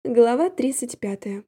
Глава 35.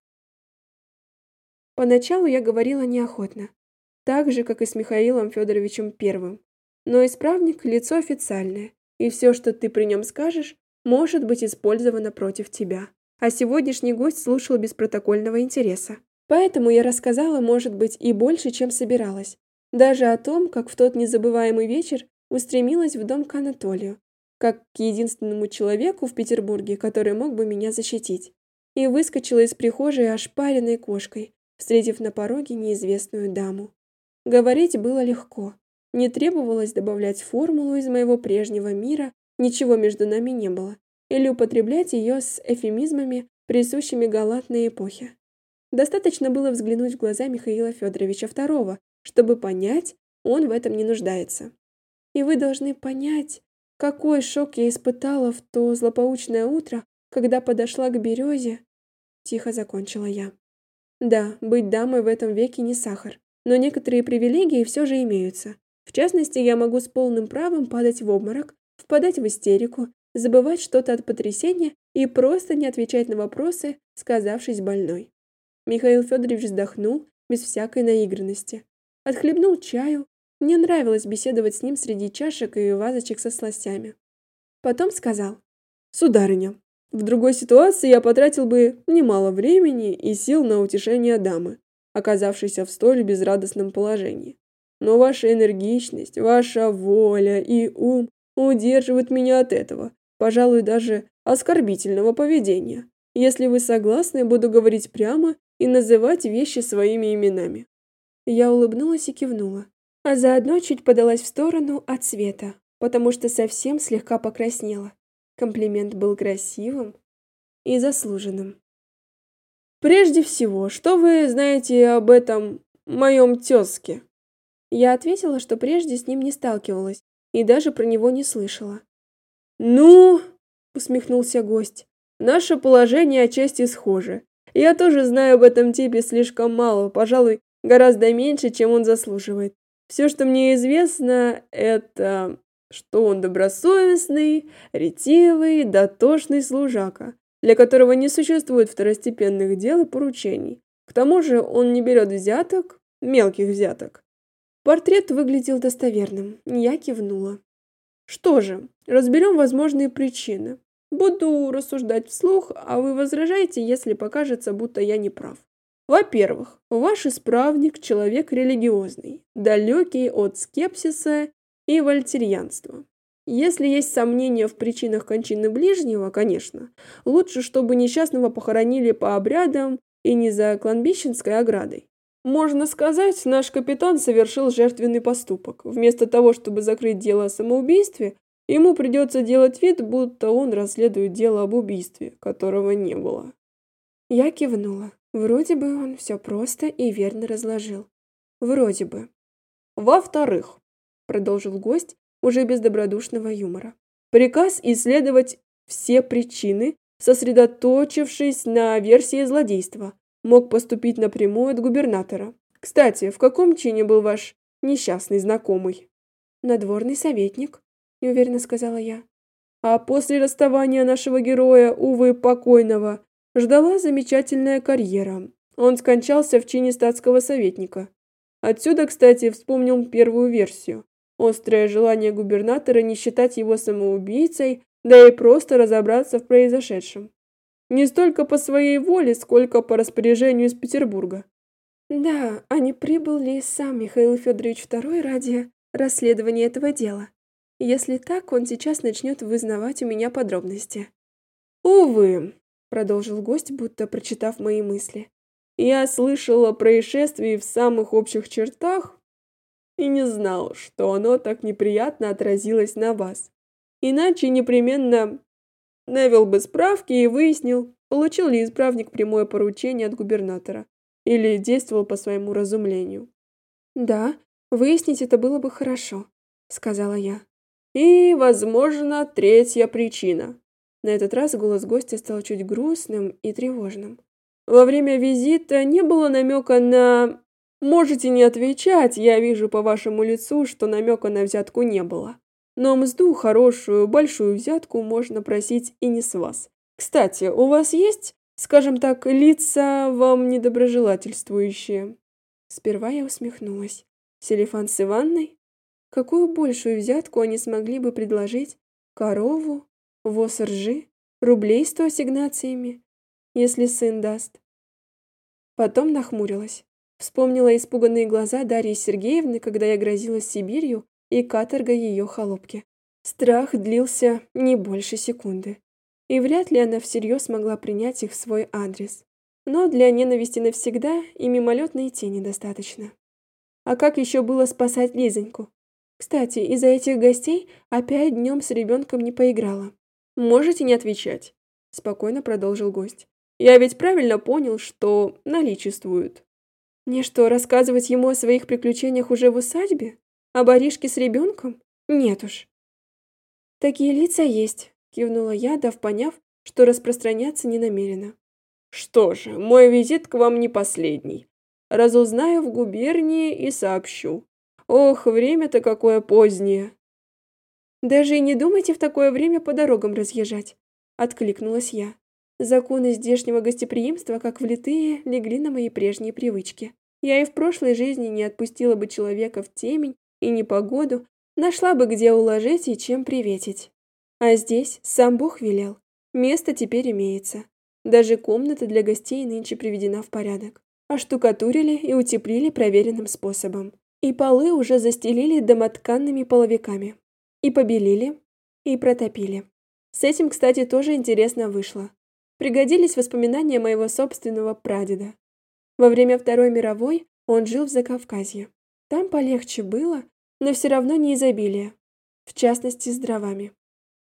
Поначалу я говорила неохотно, так же, как и с Михаилом Федоровичем Первым. Но исправник– лицо официальное, и все, что ты при нем скажешь, может быть использовано против тебя. А сегодняшний гость слушал без протокольного интереса. Поэтому я рассказала, может быть, и больше, чем собиралась. Даже о том, как в тот незабываемый вечер устремилась в дом к Анатолию, как к единственному человеку в Петербурге, который мог бы меня защитить. И выскочила из прихожей ошпаренной кошкой, встретив на пороге неизвестную даму. Говорить было легко. Не требовалось добавлять формулу из моего прежнего мира, ничего между нами не было, или употреблять ее с эвфемизмами, присущими галантной эпохе. Достаточно было взглянуть в глаза Михаила Федоровича II, чтобы понять, он в этом не нуждается. И вы должны понять, какой шок я испытала в то злополучное утро, когда подошла к березе. Тихо закончила я. Да, быть дамой в этом веке не сахар, но некоторые привилегии все же имеются. В частности, я могу с полным правом падать в обморок, впадать в истерику, забывать что-то от потрясения и просто не отвечать на вопросы, сказавшись больной. Михаил Федорович вздохнул без всякой наигранности. Отхлебнул чаю. Мне нравилось беседовать с ним среди чашек и вазочек со сластями. Потом сказал: «Сударыня, в другой ситуации я потратил бы немало времени и сил на утешение дамы, оказавшейся в столь безрадостном положении. Но ваша энергичность, ваша воля и ум удерживают меня от этого, пожалуй, даже оскорбительного поведения. Если вы согласны, буду говорить прямо и называть вещи своими именами». Я улыбнулась и кивнула, а заодно чуть подалась в сторону от света, потому что совсем слегка покраснела. Комплимент был красивым и заслуженным. «Прежде всего, что вы знаете об этом моем тезке?» Я ответила, что прежде с ним не сталкивалась и даже про него не слышала. «Ну, — усмехнулся гость, — наше положение отчасти схоже. Я тоже знаю об этом типе слишком мало, пожалуй, гораздо меньше, чем он заслуживает. Все, что мне известно, это что он добросовестный, ретивый, дотошный служака, для которого не существует второстепенных дел и поручений. К тому же он не берет взяток, мелких взяток». Портрет выглядел достоверным. Я кивнула. «Что же, разберем возможные причины. Буду рассуждать вслух, а вы возражаете, если покажется, будто я не прав. Во-первых, ваш исправник – человек религиозный, далекий от скепсиса и вольтерьянства. Если есть сомнения в причинах кончины ближнего, конечно, лучше, чтобы несчастного похоронили по обрядам и не за кладбищенской оградой. Можно сказать, наш капитан совершил жертвенный поступок. Вместо того, чтобы закрыть дело о самоубийстве, ему придется делать вид, будто он расследует дело об убийстве, которого не было». Я кивнула. Вроде бы он все просто и верно разложил. Вроде бы. «Во-вторых, — продолжил гость уже без добродушного юмора, — приказ исследовать все причины, сосредоточившись на версии злодейства, мог поступить напрямую от губернатора. Кстати, в каком чине был ваш несчастный знакомый?» «Надворный советник», — неуверенно сказала я. «А после расставания нашего героя, увы, покойного, ждала замечательная карьера. Он скончался в чине статского советника. Отсюда, кстати, вспомнил первую версию. Острое желание губернатора не считать его самоубийцей, да и просто разобраться в произошедшем. Не столько по своей воле, сколько по распоряжению из Петербурга». «Да, а не прибыл ли сам Михаил Федорович II ради расследования этого дела? Если так, он сейчас начнет вызнавать у меня подробности». «Увы, — продолжил гость, будто прочитав мои мысли, — я слышал о происшествии в самых общих чертах и не знал, что оно так неприятно отразилось на вас. Иначе непременно навел бы справки и выяснил, получил ли исправник прямое поручение от губернатора или действовал по своему разумению». «Да, выяснить это было бы хорошо», — сказала я. «И, возможно, третья причина». На этот раз голос гостя стал чуть грустным и тревожным. «Во время визита не было намека на... Можете не отвечать, я вижу по вашему лицу, что намека на взятку не было. Но мзду, хорошую, большую взятку можно просить и не с вас. Кстати, у вас есть скажем так, лица вам недоброжелательствующие. Сперва я усмехнулась. Селифан с Иванной? Какую большую взятку они смогли бы предложить? Корову? Воз ржи? Рублей 100 ассигнациями? Если сын даст. Потом нахмурилась. Вспомнила испуганные глаза Дарьи Сергеевны, когда я грозилась Сибирью и каторгой ее холопки. Страх длился не больше секунды. И вряд ли она всерьез могла принять их в свой адрес. Но для ненависти навсегда и мимолетной тени достаточно. А как еще было спасать Лизоньку? Кстати, из-за этих гостей опять днем с ребенком не поиграла. «Можете не отвечать», — спокойно продолжил гость. «Я ведь правильно понял, что наличествуют». Мне что, рассказывать ему о своих приключениях уже в усадьбе? Об Аришке с ребенком? Нет уж. Такие лица есть, кивнула я, дав поняв, что распространяться не намерена. Что же, мой визит к вам не последний. Разузнаю в губернии и сообщу. Ох, время-то какое позднее. Даже и не думайте в такое время по дорогам разъезжать, откликнулась я. Законы здешнего гостеприимства, как влитые, легли на мои прежние привычки. Я и в прошлой жизни не отпустила бы человека в темень и непогоду, нашла бы, где уложить и чем приветить. А здесь сам Бог велел. Место теперь имеется. Даже комната для гостей нынче приведена в порядок. Оштукатурили и утеплили проверенным способом. И полы уже застелили домотканными половиками. И побелили, и протопили. С этим, кстати, тоже интересно вышло. Пригодились воспоминания моего собственного прадеда. Во время Второй мировой он жил в Закавказье. Там полегче было, но все равно не изобилие, в частности с дровами.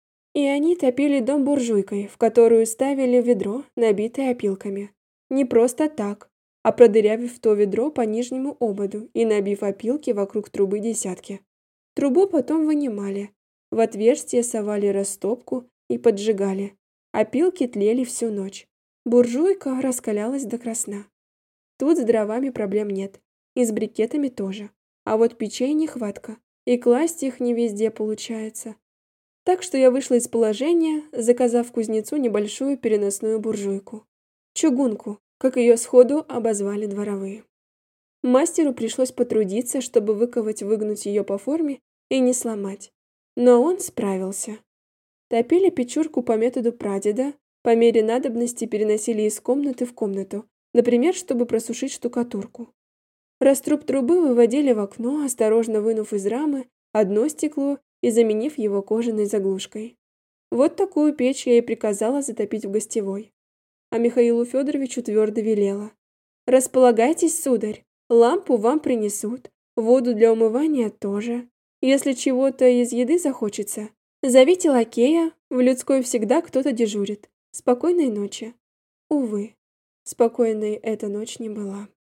И они топили дом буржуйкой, в которую ставили ведро, набитое опилками. Не просто так, а продырявив то ведро по нижнему ободу и набив опилки вокруг трубы десятки. Трубу потом вынимали, в отверстие совали растопку и поджигали. Опилки тлели всю ночь. Буржуйка раскалялась до красна. Тут с дровами проблем нет, и с брикетами тоже. А вот печей нехватка, и класть их не везде получается. Так что я вышла из положения, заказав кузнецу небольшую переносную буржуйку. Чугунку, как ее сходу обозвали дворовые. Мастеру пришлось потрудиться, чтобы выгнуть ее по форме и не сломать. Но он справился. Топили печурку по методу прадеда, по мере надобности переносили из комнаты в комнату, например, чтобы просушить штукатурку. Раструб трубы выводили в окно, осторожно вынув из рамы одно стекло и заменив его кожаной заглушкой. Вот такую печь я и приказала затопить в гостевой. А Михаилу Федоровичу твердо велела: «Располагайтесь, сударь, лампу вам принесут, воду для умывания тоже. Если чего-то из еды захочется, зовите лакея, в людской всегда кто-то дежурит. Спокойной ночи». Увы, спокойной эта ночь не была.